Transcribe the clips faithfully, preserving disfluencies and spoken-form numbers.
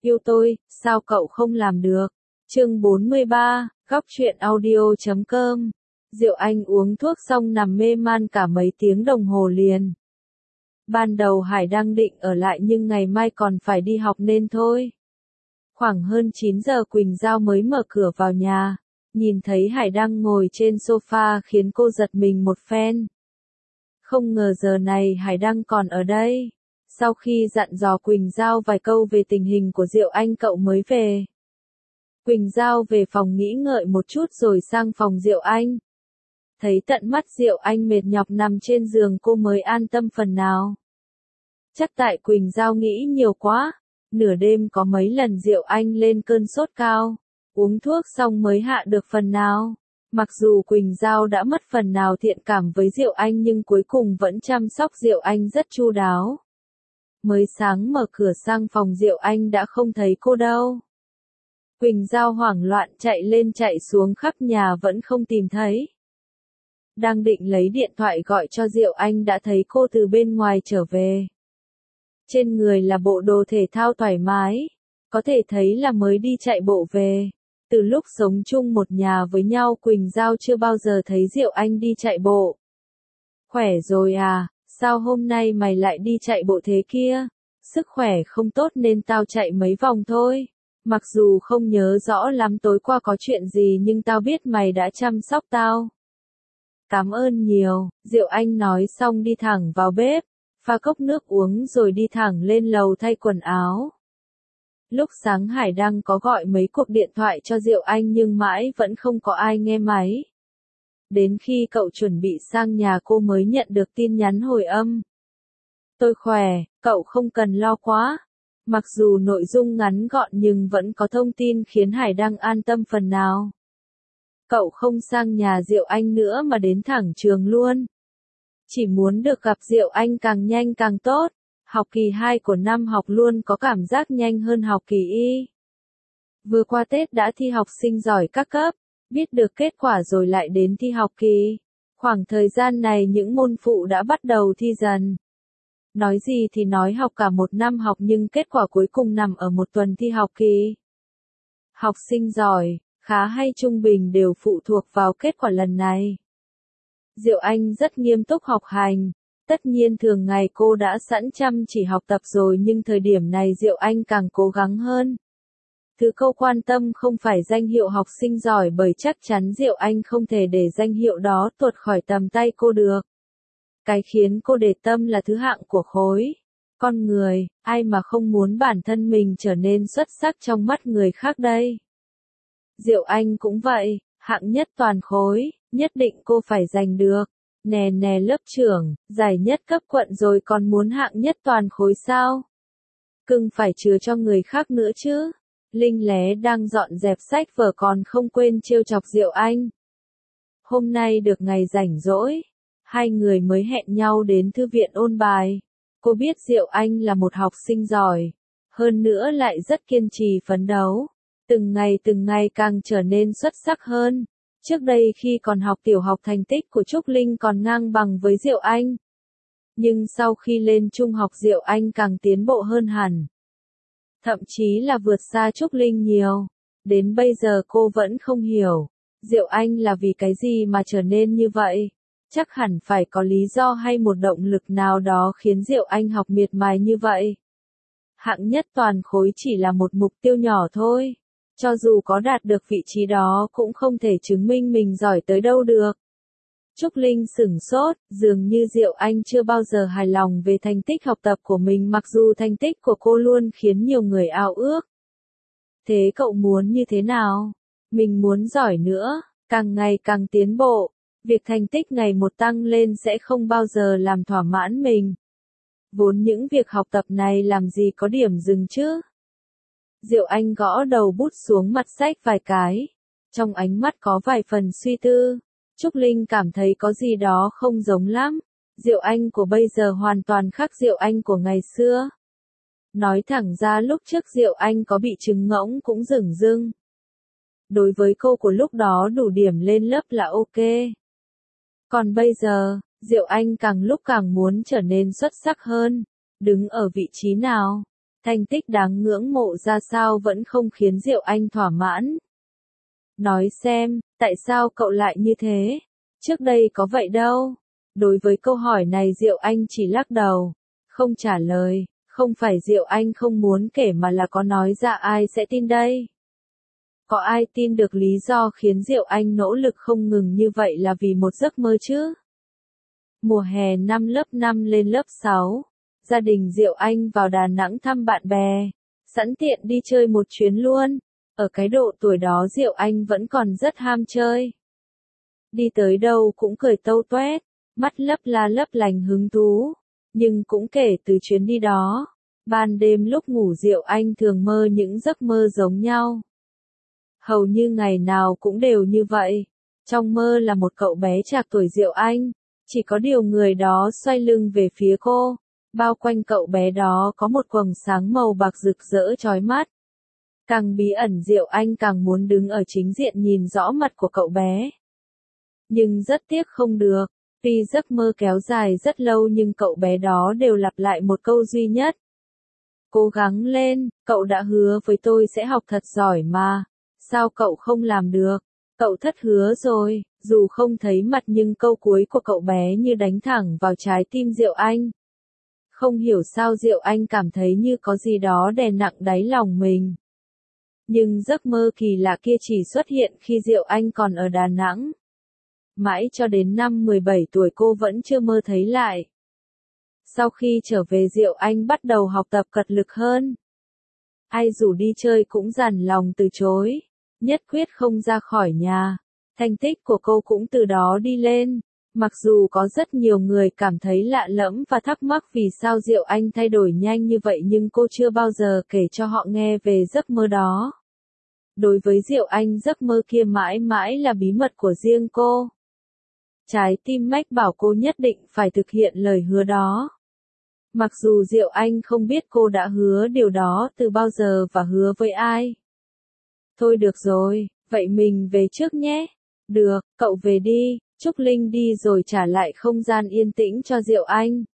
Yêu tôi, sao cậu không làm được? Chương bốn mươi ba, góc truyện audio chấm com. Diệu Anh uống thuốc xong nằm mê man cả mấy tiếng đồng hồ liền. Ban đầu Hải đang định ở lại nhưng ngày mai còn phải đi học nên thôi. Khoảng hơn chín giờ Quỳnh Giao mới mở cửa vào nhà, nhìn thấy Hải đang ngồi trên sofa khiến cô giật mình một phen. Không ngờ giờ này Hải đang còn ở đây. Sau khi dặn dò Quỳnh Giao vài câu về tình hình của Diệu Anh cậu mới về. Quỳnh Giao về phòng nghĩ ngợi một chút rồi sang phòng Diệu Anh. Thấy tận mắt Diệu Anh mệt nhọc nằm trên giường cô mới an tâm phần nào. Chắc tại Quỳnh Giao nghĩ nhiều quá, nửa đêm có mấy lần Diệu Anh lên cơn sốt cao, uống thuốc xong mới hạ được phần nào. Mặc dù Quỳnh Giao đã mất phần nào thiện cảm với Diệu Anh nhưng cuối cùng vẫn chăm sóc Diệu Anh rất chu đáo. Mới sáng mở cửa sang phòng Diệu Anh đã không thấy cô đâu. Quỳnh Giao hoảng loạn chạy lên chạy xuống khắp nhà vẫn không tìm thấy. Đang định lấy điện thoại gọi cho Diệu Anh đã thấy cô từ bên ngoài trở về. Trên người là bộ đồ thể thao thoải mái, có thể thấy là mới đi chạy bộ về. Từ lúc sống chung một nhà với nhau Quỳnh Giao chưa bao giờ thấy Diệu Anh đi chạy bộ. Khỏe rồi à, sao hôm nay mày lại đi chạy bộ thế kia? Sức khỏe không tốt nên tao chạy mấy vòng thôi. Mặc dù không nhớ rõ lắm tối qua có chuyện gì nhưng tao biết mày đã chăm sóc tao. Cảm ơn nhiều, Diệu Anh nói xong đi thẳng vào bếp, pha cốc nước uống rồi đi thẳng lên lầu thay quần áo. Lúc sáng Hải Đăng có gọi mấy cuộc điện thoại cho Diệu Anh nhưng mãi vẫn không có ai nghe máy. Đến khi cậu chuẩn bị sang nhà cô mới nhận được tin nhắn hồi âm. Tôi khỏe, cậu không cần lo quá. Mặc dù nội dung ngắn gọn nhưng vẫn có thông tin khiến Hải Đăng an tâm phần nào. Cậu không sang nhà Diệu Anh nữa mà đến thẳng trường luôn. Chỉ muốn được gặp Diệu Anh càng nhanh càng tốt. Học kỳ hai của năm học luôn có cảm giác nhanh hơn học kỳ y. Vừa qua Tết đã thi học sinh giỏi các cấp, biết được kết quả rồi lại đến thi học kỳ. Khoảng thời gian này những môn phụ đã bắt đầu thi dần. Nói gì thì nói học cả một năm học nhưng kết quả cuối cùng nằm ở một tuần thi học kỳ. Học sinh giỏi, khá hay trung bình đều phụ thuộc vào kết quả lần này. Diệu Anh rất nghiêm túc học hành. Tất nhiên thường ngày cô đã sẵn chăm chỉ học tập rồi nhưng thời điểm này Diệu Anh càng cố gắng hơn. Thứ cô quan tâm không phải danh hiệu học sinh giỏi bởi chắc chắn Diệu Anh không thể để danh hiệu đó tuột khỏi tầm tay cô được. Cái khiến cô để tâm là thứ hạng của khối. Con người, ai mà không muốn bản thân mình trở nên xuất sắc trong mắt người khác đây. Diệu Anh cũng vậy, hạng nhất toàn khối, nhất định cô phải giành được. Nè nè lớp trưởng, giải nhất cấp quận rồi còn muốn hạng nhất toàn khối sao? Cưng phải chừa cho người khác nữa chứ. Linh Lé đang dọn dẹp sách vở còn không quên trêu chọc Diệu Anh. Hôm nay được ngày rảnh rỗi, hai người mới hẹn nhau đến thư viện ôn bài. Cô biết Diệu Anh là một học sinh giỏi, hơn nữa lại rất kiên trì phấn đấu. Từng ngày từng ngày càng trở nên xuất sắc hơn. Trước đây khi còn học tiểu học thành tích của Trúc Linh còn ngang bằng với Diệu Anh. Nhưng sau khi lên trung học Diệu Anh càng tiến bộ hơn hẳn. Thậm chí là vượt xa Trúc Linh nhiều. Đến bây giờ cô vẫn không hiểu. Diệu Anh là vì cái gì mà trở nên như vậy? Chắc hẳn phải có lý do hay một động lực nào đó khiến Diệu Anh học miệt mài như vậy. Hạng nhất toàn khối chỉ là một mục tiêu nhỏ thôi. Cho dù có đạt được vị trí đó cũng không thể chứng minh mình giỏi tới đâu được. Trúc Linh sửng sốt, dường như Diệu Anh chưa bao giờ hài lòng về thành tích học tập của mình mặc dù thành tích của cô luôn khiến nhiều người ao ước. Thế cậu muốn như thế nào? Mình muốn giỏi nữa, càng ngày càng tiến bộ. Việc thành tích ngày một tăng lên sẽ không bao giờ làm thỏa mãn mình. Vốn những việc học tập này làm gì có điểm dừng chứ? Diệu Anh gõ đầu bút xuống mặt sách vài cái. Trong ánh mắt có vài phần suy tư. Trúc Linh cảm thấy có gì đó không giống lắm. Diệu Anh của bây giờ hoàn toàn khác Diệu Anh của ngày xưa. Nói thẳng ra lúc trước Diệu Anh có bị trứng ngỗng cũng dửng dưng. Đối với cô của lúc đó đủ điểm lên lớp là ok. Còn bây giờ, Diệu Anh càng lúc càng muốn trở nên xuất sắc hơn. Đứng ở vị trí nào? Thành tích đáng ngưỡng mộ ra sao vẫn không khiến Diệu Anh thỏa mãn. Nói xem, tại sao cậu lại như thế? Trước đây có vậy đâu. Đối với câu hỏi này Diệu Anh chỉ lắc đầu, không trả lời. Không phải Diệu Anh không muốn kể mà là có nói ra ai sẽ tin đây. Có ai tin được lý do khiến Diệu Anh nỗ lực không ngừng như vậy là vì một giấc mơ chứ? Mùa hè năm lớp năm lên lớp sáu, gia đình Diệu Anh vào Đà Nẵng thăm bạn bè, sẵn tiện đi chơi một chuyến luôn. Ở cái độ tuổi đó Diệu Anh vẫn còn rất ham chơi. Đi tới đâu cũng cười tâu toét, mắt lấp la lấp lành hứng thú. Nhưng cũng kể từ chuyến đi đó, ban đêm lúc ngủ Diệu Anh thường mơ những giấc mơ giống nhau. Hầu như ngày nào cũng đều như vậy. Trong mơ là một cậu bé trạc tuổi Diệu Anh, chỉ có điều người đó xoay lưng về phía cô, bao quanh cậu bé đó có một quầng sáng màu bạc rực rỡ chói mắt. Càng bí ẩn Diệu Anh càng muốn đứng ở chính diện nhìn rõ mặt của cậu bé. Nhưng rất tiếc không được, tuy giấc mơ kéo dài rất lâu nhưng cậu bé đó đều lặp lại một câu duy nhất. Cố gắng lên, cậu đã hứa với tôi sẽ học thật giỏi mà, sao cậu không làm được? Cậu thất hứa rồi. Dù không thấy mặt nhưng câu cuối của cậu bé như đánh thẳng vào trái tim Diệu Anh. Không hiểu sao Diệu Anh cảm thấy như có gì đó đè nặng đáy lòng mình. Nhưng giấc mơ kỳ lạ kia chỉ xuất hiện khi Diệu Anh còn ở Đà Nẵng. Mãi cho đến năm mười bảy tuổi cô vẫn chưa mơ thấy lại. Sau khi trở về Diệu Anh bắt đầu học tập cật lực hơn. Ai rủ đi chơi cũng dằn lòng từ chối, nhất quyết không ra khỏi nhà. Thành tích của cô cũng từ đó đi lên. Mặc dù có rất nhiều người cảm thấy lạ lẫm và thắc mắc vì sao Diệu Anh thay đổi nhanh như vậy nhưng cô chưa bao giờ kể cho họ nghe về giấc mơ đó. Đối với Diệu Anh giấc mơ kia mãi mãi là bí mật của riêng cô. Trái tim mách bảo cô nhất định phải thực hiện lời hứa đó. Mặc dù Diệu Anh không biết cô đã hứa điều đó từ bao giờ và hứa với ai. Thôi được rồi, vậy mình về trước nhé. Được, cậu về đi. Trúc Linh đi rồi trả lại không gian yên tĩnh cho Diệu Anh.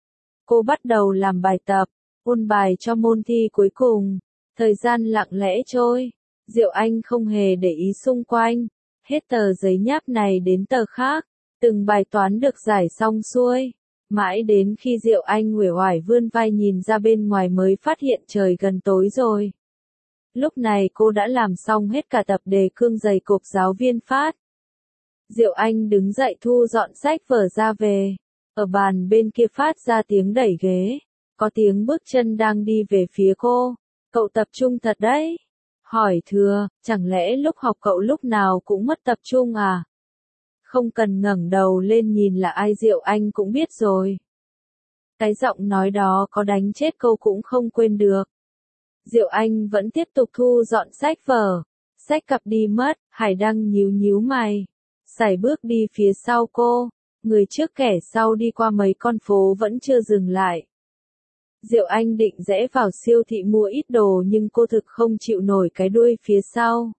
Cô bắt đầu làm bài tập, ôn bài cho môn thi cuối cùng. Thời gian lặng lẽ trôi. Diệu Anh không hề để ý xung quanh. Hết tờ giấy nháp này đến tờ khác. Từng bài toán được giải xong xuôi. Mãi đến khi Diệu Anh uể oải vươn vai nhìn ra bên ngoài mới phát hiện trời gần tối rồi. Lúc này cô đã làm xong hết cả tập đề cương dày cộp giáo viên phát. Diệu Anh đứng dậy thu dọn sách vở ra về. Ở bàn bên kia phát ra tiếng đẩy ghế. Có tiếng bước chân đang đi về phía cô. Cậu tập trung thật đấy. Hỏi thừa, chẳng lẽ lúc học cậu lúc nào cũng mất tập trung à? Không cần ngẩng đầu lên nhìn là ai Diệu Anh cũng biết rồi. Cái giọng nói đó có đánh chết cô cũng không quên được. Diệu Anh vẫn tiếp tục thu dọn sách vở. Sách cặp đi mất, Hải Đăng nhíu nhíu mày. Sải bước đi phía sau cô. Người trước kẻ sau đi qua mấy con phố vẫn chưa dừng lại. Diệu Anh định rẽ vào siêu thị mua ít đồ nhưng cô thực không chịu nổi cái đuôi phía sau.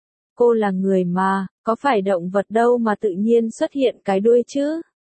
Cô là người mà, có phải động vật đâu mà tự nhiên xuất hiện cái đuôi chứ?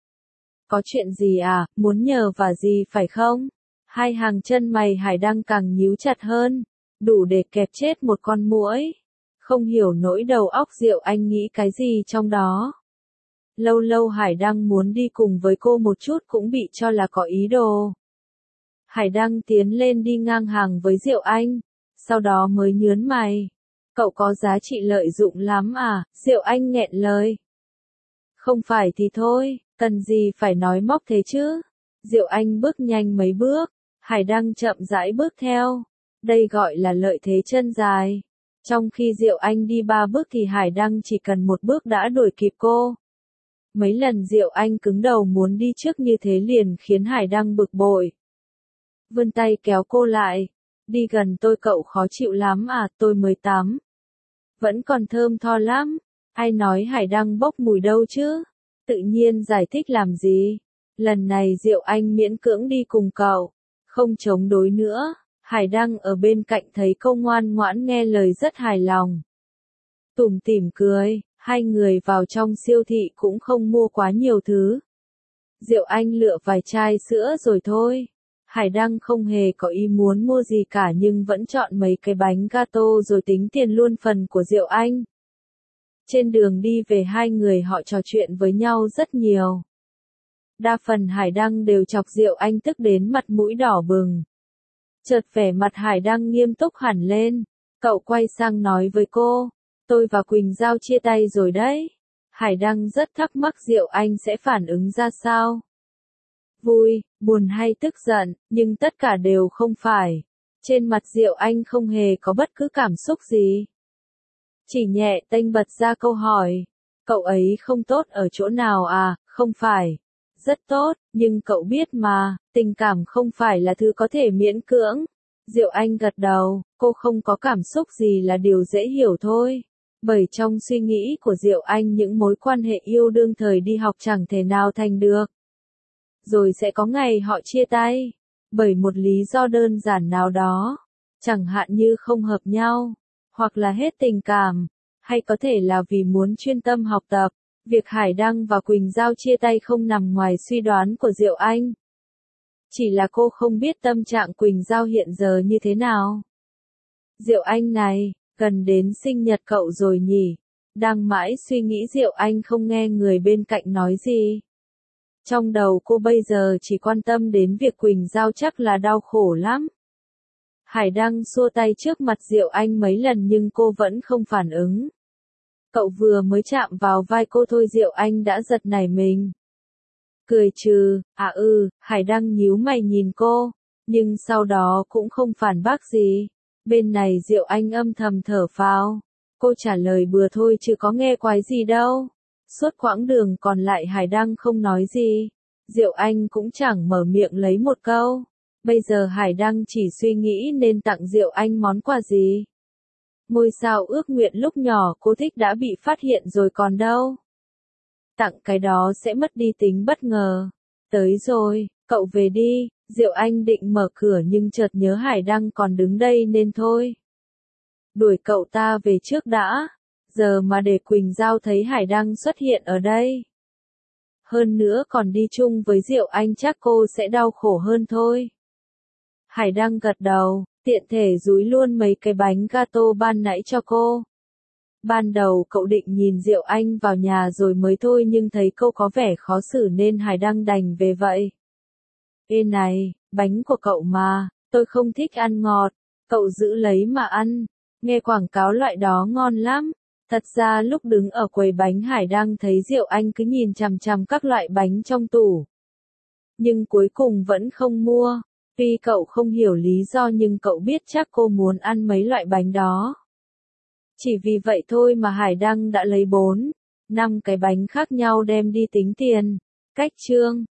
Có chuyện gì à, muốn nhờ vả gì phải không? Hai hàng chân mày Hải Đăng càng nhíu chặt hơn, đủ để kẹp chết một con muỗi. Không hiểu nỗi đầu óc Diệu Anh nghĩ cái gì trong đó. Lâu lâu Hải Đăng muốn đi cùng với cô một chút cũng bị cho là có ý đồ. Hải Đăng tiến lên đi ngang hàng với Diệu Anh, sau đó mới nhớn mày. Cậu có giá trị lợi dụng lắm à, Diệu Anh nghẹn lời. Không phải thì thôi, cần gì phải nói móc thế chứ. Diệu Anh bước nhanh mấy bước, Hải Đăng chậm rãi bước theo. Đây gọi là lợi thế chân dài. Trong khi Diệu Anh đi ba bước thì Hải Đăng chỉ cần một bước đã đuổi kịp cô. Mấy lần Diệu Anh cứng đầu muốn đi trước như thế liền khiến Hải Đăng bực bội. Vươn tay kéo cô lại. Đi gần tôi cậu khó chịu lắm à, tôi mới tắm. Vẫn còn thơm tho lắm. Ai nói Hải Đăng bốc mùi đâu chứ? Tự nhiên giải thích làm gì? Lần này Diệu Anh miễn cưỡng đi cùng cậu. Không chống đối nữa. Hải Đăng ở bên cạnh thấy cô ngoan ngoãn nghe lời rất hài lòng. Tủm tỉm cười, hai người vào trong siêu thị cũng không mua quá nhiều thứ. Diệu Anh lựa vài chai sữa rồi thôi. Hải Đăng không hề có ý muốn mua gì cả nhưng vẫn chọn mấy cái bánh gato rồi tính tiền luôn phần của Diệu Anh. Trên đường đi về hai người họ trò chuyện với nhau rất nhiều. Đa phần Hải Đăng đều chọc Diệu Anh tức đến mặt mũi đỏ bừng. Chợt vẻ mặt Hải Đăng nghiêm túc hẳn lên. Cậu quay sang nói với cô, tôi và Quỳnh Giao chia tay rồi đấy. Hải Đăng rất thắc mắc Diệu Anh sẽ phản ứng ra sao. Vui, buồn hay tức giận, nhưng tất cả đều không phải. Trên mặt Diệu Anh không hề có bất cứ cảm xúc gì. Chỉ nhẹ tênh bật ra câu hỏi, cậu ấy không tốt ở chỗ nào à, không phải. Rất tốt, nhưng cậu biết mà, tình cảm không phải là thứ có thể miễn cưỡng. Diệu Anh gật đầu, cô không có cảm xúc gì là điều dễ hiểu thôi. Bởi trong suy nghĩ của Diệu Anh những mối quan hệ yêu đương thời đi học chẳng thể nào thành được. Rồi sẽ có ngày họ chia tay. Bởi một lý do đơn giản nào đó. Chẳng hạn như không hợp nhau. Hoặc là hết tình cảm. Hay có thể là vì muốn chuyên tâm học tập. Việc Hải Đăng và Quỳnh Giao chia tay không nằm ngoài suy đoán của Diệu Anh. Chỉ là cô không biết tâm trạng Quỳnh Giao hiện giờ như thế nào. Diệu Anh này, gần đến sinh nhật cậu rồi nhỉ? Đang mãi suy nghĩ Diệu Anh không nghe người bên cạnh nói gì. Trong đầu cô bây giờ chỉ quan tâm đến việc Quỳnh Giao chắc là đau khổ lắm. Hải Đăng xua tay trước mặt Diệu Anh mấy lần nhưng cô vẫn không phản ứng. Cậu vừa mới chạm vào vai cô thôi Diệu Anh đã giật nảy mình. Cười trừ, à ừ, Hải Đăng nhíu mày nhìn cô, nhưng sau đó cũng không phản bác gì. Bên này Diệu Anh âm thầm thở phào. Cô trả lời bừa thôi chứ có nghe quái gì đâu. Suốt quãng đường còn lại Hải Đăng không nói gì. Diệu Anh cũng chẳng mở miệng lấy một câu. Bây giờ Hải Đăng chỉ suy nghĩ nên tặng Diệu Anh món quà gì. Ngôi sao ước nguyện lúc nhỏ cô thích đã bị phát hiện rồi còn đâu. Tặng cái đó sẽ mất đi tính bất ngờ. Tới rồi, cậu về đi. Diệu Anh định mở cửa nhưng chợt nhớ Hải Đăng còn đứng đây nên thôi. Đuổi cậu ta về trước đã. Giờ mà để Quỳnh Giao thấy Hải Đăng xuất hiện ở đây. Hơn nữa còn đi chung với Diệu Anh chắc cô sẽ đau khổ hơn thôi. Hải Đăng gật đầu, tiện thể dúi luôn mấy cái bánh gato ban nãy cho cô. Ban đầu cậu định nhìn Diệu Anh vào nhà rồi mới thôi nhưng thấy cô có vẻ khó xử nên Hải Đăng đành về vậy. Ê này, bánh của cậu mà, tôi không thích ăn ngọt, cậu giữ lấy mà ăn, nghe quảng cáo loại đó ngon lắm. Thật ra lúc đứng ở quầy bánh Hải Đăng thấy Diệu Anh cứ nhìn chằm chằm các loại bánh trong tủ. Nhưng cuối cùng vẫn không mua, tuy cậu không hiểu lý do nhưng cậu biết chắc cô muốn ăn mấy loại bánh đó. Chỉ vì vậy thôi mà Hải Đăng đã lấy bốn, năm cái bánh khác nhau đem đi tính tiền. Cách chương